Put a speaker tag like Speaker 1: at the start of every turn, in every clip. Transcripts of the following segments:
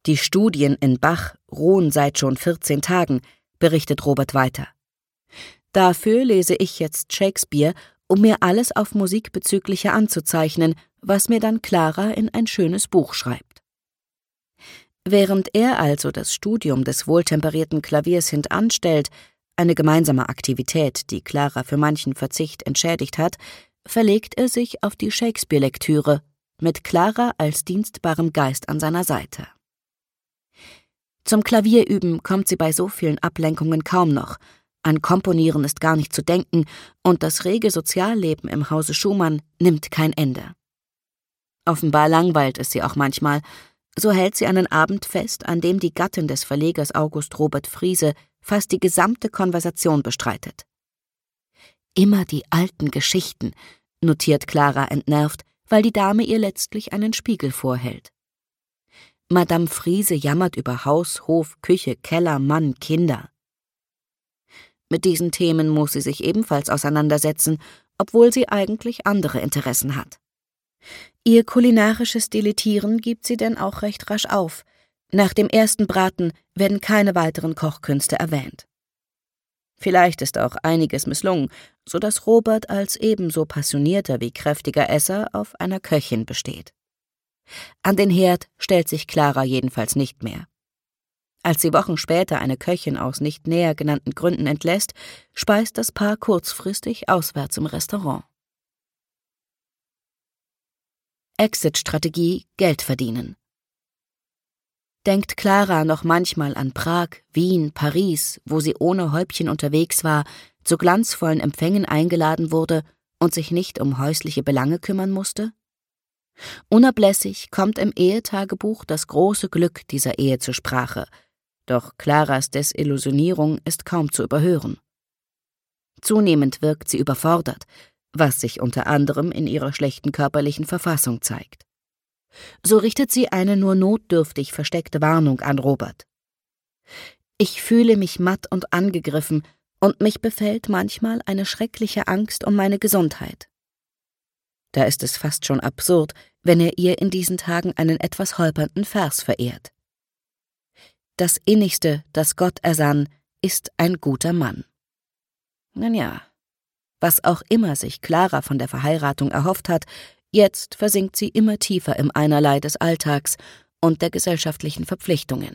Speaker 1: Die Studien in Bach ruhen seit schon 14 Tagen, berichtet Robert weiter. Dafür lese ich jetzt Shakespeare, um mir alles auf Musikbezügliche anzuzeichnen, was mir dann Clara in ein schönes Buch schreibt. Während er also das Studium des wohltemperierten Klaviers hintanstellt, eine gemeinsame Aktivität, die Clara für manchen Verzicht entschädigt hat, verlegt er sich auf die Shakespeare-Lektüre, mit Clara als dienstbarem Geist an seiner Seite. Zum Klavierüben kommt sie bei so vielen Ablenkungen kaum noch. An Komponieren ist gar nicht zu denken und das rege Sozialleben im Hause Schumann nimmt kein Ende. Offenbar langweilt es sie auch manchmal. So hält sie einen Abend fest, an dem die Gattin des Verlegers August Robert Friese fast die gesamte Konversation bestreitet. »Immer die alten Geschichten«, notiert Clara entnervt, weil die Dame ihr letztlich einen Spiegel vorhält. Madame Friese jammert über Haus, Hof, Küche, Keller, Mann, Kinder. Mit diesen Themen muss sie sich ebenfalls auseinandersetzen, obwohl sie eigentlich andere Interessen hat. Ihr kulinarisches Dilettieren gibt sie denn auch recht rasch auf. Nach dem ersten Braten werden keine weiteren Kochkünste erwähnt. Vielleicht ist auch einiges misslungen, so dass Robert als ebenso passionierter wie kräftiger Esser auf einer Köchin besteht. An den Herd stellt sich Clara jedenfalls nicht mehr. Als sie Wochen später eine Köchin aus nicht näher genannten Gründen entlässt, speist das Paar kurzfristig auswärts im Restaurant. Exit-Strategie: Geld verdienen. Denkt Clara noch manchmal an Prag, Wien, Paris, wo sie ohne Häubchen unterwegs war, zu glanzvollen Empfängen eingeladen wurde und sich nicht um häusliche Belange kümmern musste? Unablässig kommt im Ehetagebuch das große Glück dieser Ehe zur Sprache, doch Claras Desillusionierung ist kaum zu überhören. Zunehmend wirkt sie überfordert, was sich unter anderem in ihrer schlechten körperlichen Verfassung zeigt. So richtet sie eine nur notdürftig versteckte Warnung an Robert. »Ich fühle mich matt und angegriffen und mich befällt manchmal eine schreckliche Angst um meine Gesundheit.« Da ist es fast schon absurd, wenn er ihr in diesen Tagen einen etwas holpernden Vers verehrt. »Das Innigste, das Gott ersann, ist ein guter Mann.« Nun ja, was auch immer sich Clara von der Verheiratung erhofft hat, jetzt versinkt sie immer tiefer im Einerlei des Alltags und der gesellschaftlichen Verpflichtungen.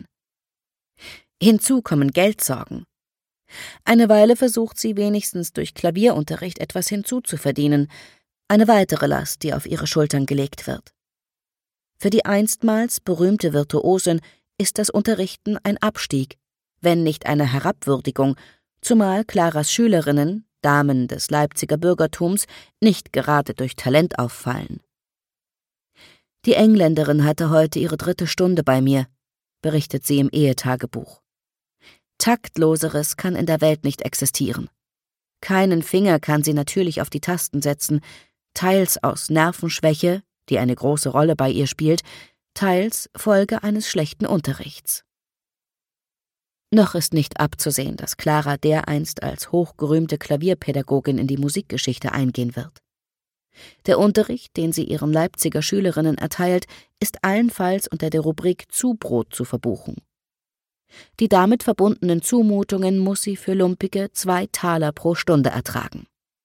Speaker 1: Hinzu kommen Geldsorgen. Eine Weile versucht sie wenigstens durch Klavierunterricht etwas hinzuzuverdienen, eine weitere Last, die auf ihre Schultern gelegt wird. Für die einstmals berühmte Virtuosin ist das Unterrichten ein Abstieg, wenn nicht eine Herabwürdigung, zumal Claras Schülerinnen, Damen des Leipziger Bürgertums, nicht gerade durch Talent auffallen. »Die Engländerin hatte heute ihre 3. Stunde bei mir«, berichtet sie im Ehetagebuch. »Taktloseres kann in der Welt nicht existieren. Keinen Finger kann sie natürlich auf die Tasten setzen, teils aus Nervenschwäche, die eine große Rolle bei ihr spielt, teils Folge eines schlechten Unterrichts.« Noch ist nicht abzusehen, dass Clara dereinst als hochgerühmte Klavierpädagogin in die Musikgeschichte eingehen wird. Der Unterricht, den sie ihren Leipziger Schülerinnen erteilt, ist allenfalls unter der Rubrik Zubrot zu verbuchen. Die damit verbundenen Zumutungen muss sie für lumpige 2 Taler pro Stunde ertragen.